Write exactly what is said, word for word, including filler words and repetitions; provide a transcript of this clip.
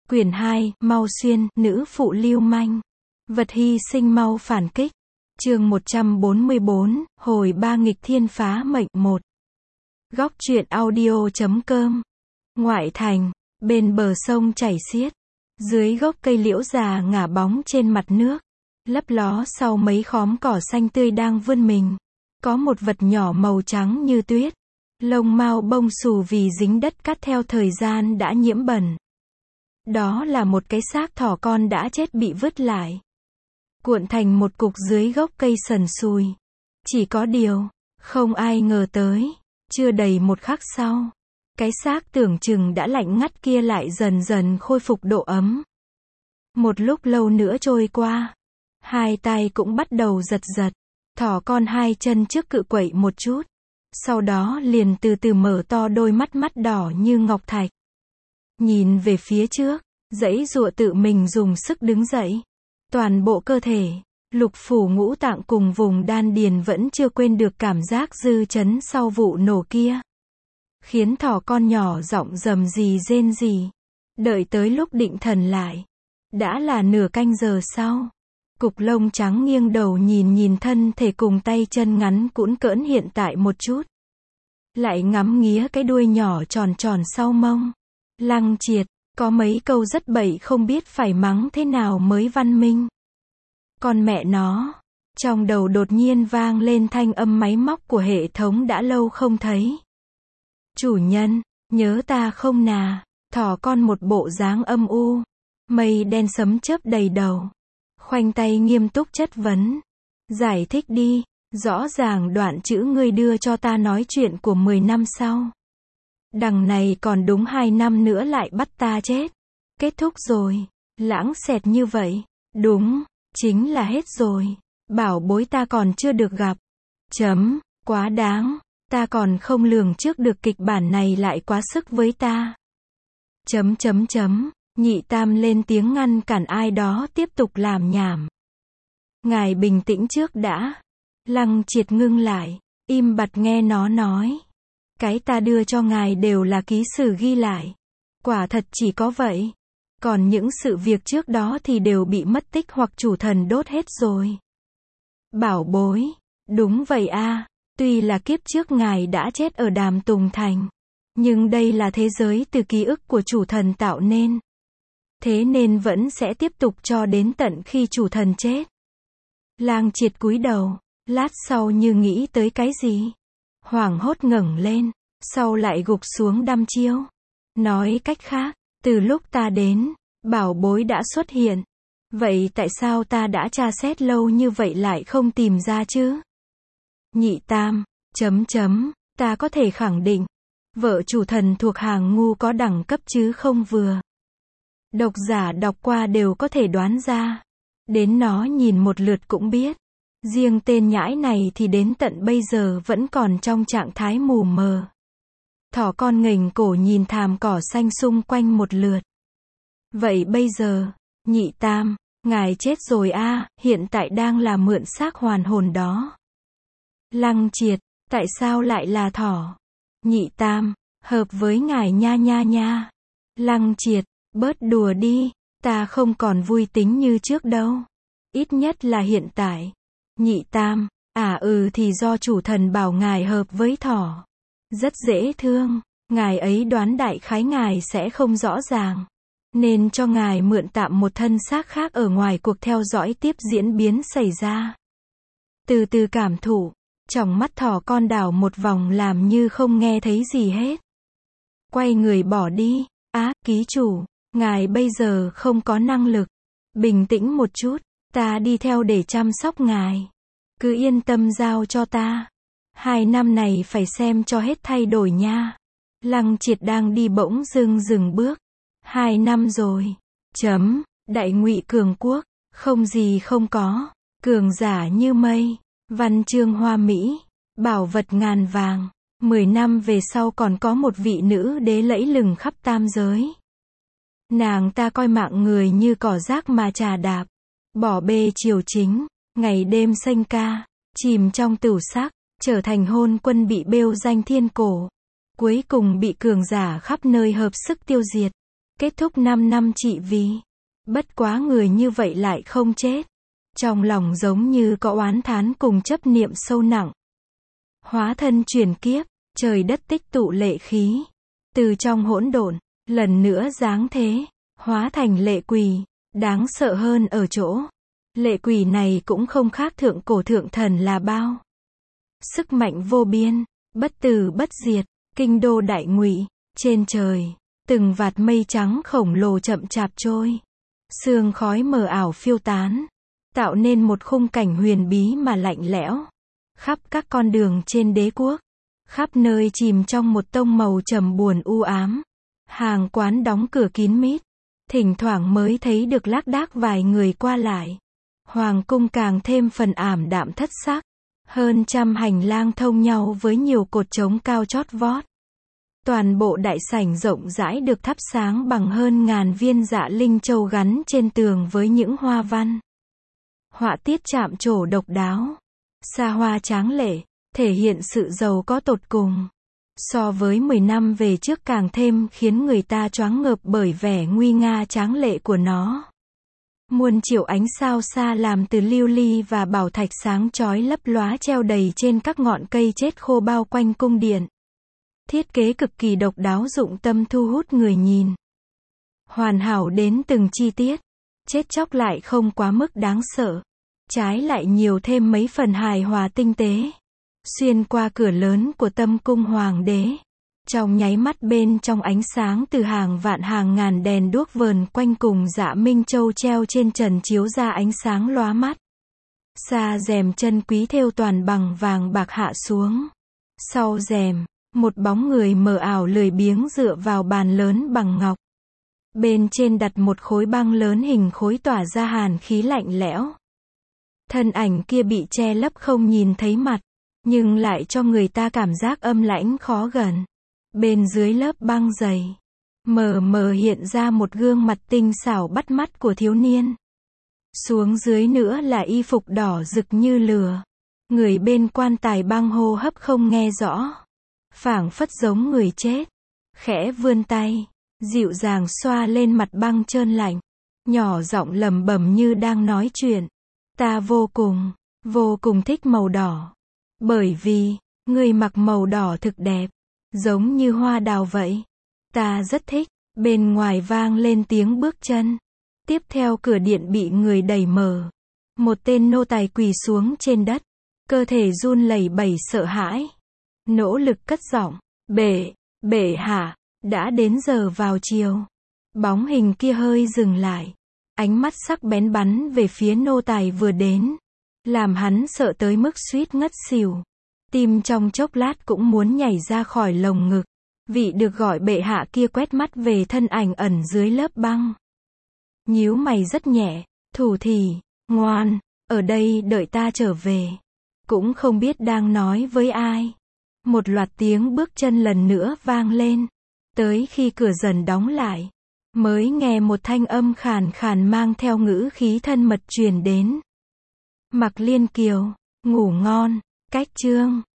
Quyển hai, Mau Xuyên, nữ phụ lưu manh. Vật hy sinh mau phản kích. Chương một trăm bốn mươi bốn, hồi ba nghịch thiên phá mệnh một. Góc truyện audio.com. Ngoại thành, bên bờ sông chảy xiết. Dưới gốc cây liễu già ngả bóng trên mặt nước. Lấp ló sau mấy khóm cỏ xanh tươi đang vươn mình. Có một vật nhỏ màu trắng như tuyết. Lông mao bông xù vì dính đất cát theo thời gian đã nhiễm bẩn. Đó là một cái xác thỏ con đã chết bị vứt lại. Cuộn thành một cục dưới gốc cây sần sùi. Chỉ có điều, không ai ngờ tới. Chưa đầy một khắc sau. Cái xác tưởng chừng đã lạnh ngắt kia lại dần dần khôi phục độ ấm. Một lúc lâu nữa trôi qua. Hai tay cũng bắt đầu giật giật. Thỏ con hai chân trước cự quậy một chút. Sau đó liền từ từ mở to đôi mắt mắt đỏ như ngọc thạch. Nhìn về phía trước, giãy giụa tự mình dùng sức đứng dậy. Toàn bộ cơ thể, lục phủ ngũ tạng cùng vùng đan điền vẫn chưa quên được cảm giác dư chấn sau vụ nổ kia. Khiến thỏ con nhỏ giọng rầm rì rên rỉ. Đợi tới lúc định thần lại. Đã là nửa canh giờ sau. Cục lông trắng nghiêng đầu nhìn nhìn thân thể cùng tay chân ngắn cũn cỡn hiện tại một chút. Lại ngắm nghía cái đuôi nhỏ tròn tròn sau mông. Lăng Triệt, có mấy câu rất bậy không biết phải mắng thế nào mới văn minh. Con mẹ nó, trong đầu đột nhiên vang lên thanh âm máy móc của hệ thống đã lâu không thấy. Chủ nhân, nhớ ta không nà, thỏ con một bộ dáng âm u. Mây đen sấm chớp đầy đầu. Khoanh tay nghiêm túc chất vấn. Giải thích đi, rõ ràng đoạn chữ ngươi đưa cho ta nói chuyện của mười năm sau. Đằng này còn đúng hai năm nữa lại bắt ta chết. Kết thúc rồi. Lãng xẹt như vậy. Đúng, chính là hết rồi. Bảo bối ta còn chưa được gặp. Chấm, quá đáng. Ta còn không lường trước được kịch bản này lại quá sức với ta. Chấm chấm chấm. Nhị Tam lên tiếng ngăn cản ai đó tiếp tục làm nhảm. Ngài bình tĩnh trước đã. Lăng Triệt ngưng lại. Im bặt nghe nó nói. Cái ta đưa cho ngài đều là ký sử ghi lại. Quả thật chỉ có vậy. Còn những sự việc trước đó thì đều bị mất tích hoặc chủ thần đốt hết rồi. Bảo bối. Đúng vậy a. Tuy là kiếp trước ngài đã chết ở Đàm Tùng Thành. Nhưng đây là thế giới từ ký ức của chủ thần tạo nên. Thế nên vẫn sẽ tiếp tục cho đến tận khi chủ thần chết. Lang Triệt cúi đầu. Lát sau như nghĩ tới cái gì. Hoảng hốt ngẩng lên. Sau lại gục xuống đăm chiêu. Nói cách khác, từ lúc ta đến, bảo bối đã xuất hiện. Vậy tại sao ta đã tra xét lâu như vậy lại không tìm ra chứ? Nhị Tam, chấm chấm, ta có thể khẳng định. Vợ chủ thần thuộc hàng ngu có đẳng cấp chứ không vừa. Độc giả đọc qua đều có thể đoán ra. Đến nó nhìn một lượt cũng biết. Riêng tên nhãi này thì đến tận bây giờ vẫn còn trong trạng thái mù mờ. Thỏ con nghềnh cổ nhìn thảm cỏ xanh xung quanh một lượt. Vậy bây giờ, Nhị Tam, ngài chết rồi a, à, hiện tại đang là mượn xác hoàn hồn đó. Lăng Triệt, tại sao lại là thỏ? Nhị Tam, hợp với ngài nha nha nha. Lăng Triệt, bớt đùa đi, ta không còn vui tính như trước đâu. Ít nhất là hiện tại. Nhị Tam, à ừ thì do chủ thần bảo ngài hợp với thỏ. Rất dễ thương, ngài ấy đoán đại khái ngài sẽ không rõ ràng. Nên cho ngài mượn tạm một thân xác khác ở ngoài cuộc theo dõi tiếp diễn biến xảy ra. Từ từ cảm thụ, trong mắt thỏ con đảo một vòng làm như không nghe thấy gì hết. Quay người bỏ đi, á, ký chủ, ngài bây giờ không có năng lực. Bình tĩnh một chút, ta đi theo để chăm sóc ngài. Cứ yên tâm giao cho ta. Hai năm này phải xem cho hết thay đổi nha. Lăng Triệt đang đi bỗng dưng dừng bước. Hai năm rồi. Chấm, Đại Ngụy cường quốc. Không gì không có. Cường giả như mây. Văn chương hoa mỹ. Bảo vật ngàn vàng. Mười năm về sau còn có một vị nữ đế lẫy lừng khắp tam giới. Nàng ta coi mạng người như cỏ rác mà trà đạp. Bỏ bê triều chính. Ngày đêm sanh ca. Chìm trong tửu sắc. Trở thành hôn quân bị bêu danh thiên cổ. Cuối cùng bị cường giả khắp nơi hợp sức tiêu diệt. Kết thúc năm năm trị vì. Bất quá người như vậy lại không chết. Trong lòng giống như có oán thán cùng chấp niệm sâu nặng. Hóa thân chuyển kiếp, trời đất tích tụ lệ khí. Từ trong hỗn độn, lần nữa giáng thế, hóa thành lệ quỷ. Đáng sợ hơn ở chỗ, lệ quỷ này cũng không khác thượng cổ thượng thần là bao. Sức mạnh vô biên, bất tử bất diệt, kinh đô đại ngụy, trên trời, từng vạt mây trắng khổng lồ chậm chạp trôi. Sương khói mờ ảo phiêu tán, tạo nên một khung cảnh huyền bí mà lạnh lẽo. Khắp các con đường trên đế quốc, khắp nơi chìm trong một tông màu trầm buồn u ám. Hàng quán đóng cửa kín mít, thỉnh thoảng mới thấy được lác đác vài người qua lại. Hoàng cung càng thêm phần ảm đạm thất sắc. Hơn trăm hành lang thông nhau với nhiều cột trống cao chót vót. Toàn bộ đại sảnh rộng rãi được thắp sáng bằng hơn ngàn viên dạ linh châu gắn trên tường với những hoa văn. Họa tiết chạm trổ độc đáo, xa hoa tráng lệ, thể hiện sự giàu có tột cùng. So với mười năm về trước càng thêm khiến người ta choáng ngợp bởi vẻ nguy nga tráng lệ của nó. Muôn triệu ánh sao xa làm từ lưu ly và bảo thạch sáng chói lấp lóa treo đầy trên các ngọn cây chết khô bao quanh cung điện. Thiết kế cực kỳ độc đáo dụng tâm thu hút người nhìn. Hoàn hảo đến từng chi tiết. Chết chóc lại không quá mức đáng sợ. Trái lại nhiều thêm mấy phần hài hòa tinh tế. Xuyên qua cửa lớn của tâm cung hoàng đế. Trong nháy mắt bên trong ánh sáng từ hàng vạn hàng ngàn đèn đuốc vờn quanh cùng dạ minh châu treo trên trần chiếu ra ánh sáng lóa mắt. Xa rèm chân quý thêu toàn bằng vàng bạc hạ xuống. Sau rèm, một bóng người mờ ảo lười biếng dựa vào bàn lớn bằng ngọc. Bên trên đặt một khối băng lớn hình khối tỏa ra hàn khí lạnh lẽo. Thân ảnh kia bị che lấp không nhìn thấy mặt, nhưng lại cho người ta cảm giác âm lãnh khó gần. Bên dưới lớp băng dày, mờ mờ hiện ra một gương mặt tinh xảo bắt mắt của thiếu niên. Xuống dưới nữa là y phục đỏ rực như lửa. Người bên quan tài băng hô hấp không nghe rõ. Phảng phất giống người chết. Khẽ vươn tay, dịu dàng xoa lên mặt băng trơn lạnh. Nhỏ giọng lẩm bẩm như đang nói chuyện. Ta vô cùng, vô cùng thích màu đỏ. Bởi vì, người mặc màu đỏ thực đẹp. Giống như hoa đào vậy. Ta rất thích. Bên ngoài vang lên tiếng bước chân. Tiếp theo cửa điện bị người đẩy mở. Một tên nô tài quỳ xuống trên đất. Cơ thể run lẩy bẩy sợ hãi. Nỗ lực cất giọng. Bệ, bệ hạ, đã đến giờ vào chiều. Bóng hình kia hơi dừng lại. Ánh mắt sắc bén bắn về phía nô tài vừa đến. Làm hắn sợ tới mức suýt ngất xỉu. Tim trong chốc lát cũng muốn nhảy ra khỏi lồng ngực. Vị được gọi bệ hạ kia quét mắt về thân ảnh ẩn dưới lớp băng. Nhíu mày rất nhẹ, thủ thỉ, ngoan, ở đây đợi ta trở về. Cũng không biết đang nói với ai. Một loạt tiếng bước chân lần nữa vang lên. Tới khi cửa dần đóng lại, mới nghe một thanh âm khàn khàn mang theo ngữ khí thân mật truyền đến. Mặc Liên Kiều, ngủ ngon, cách chương.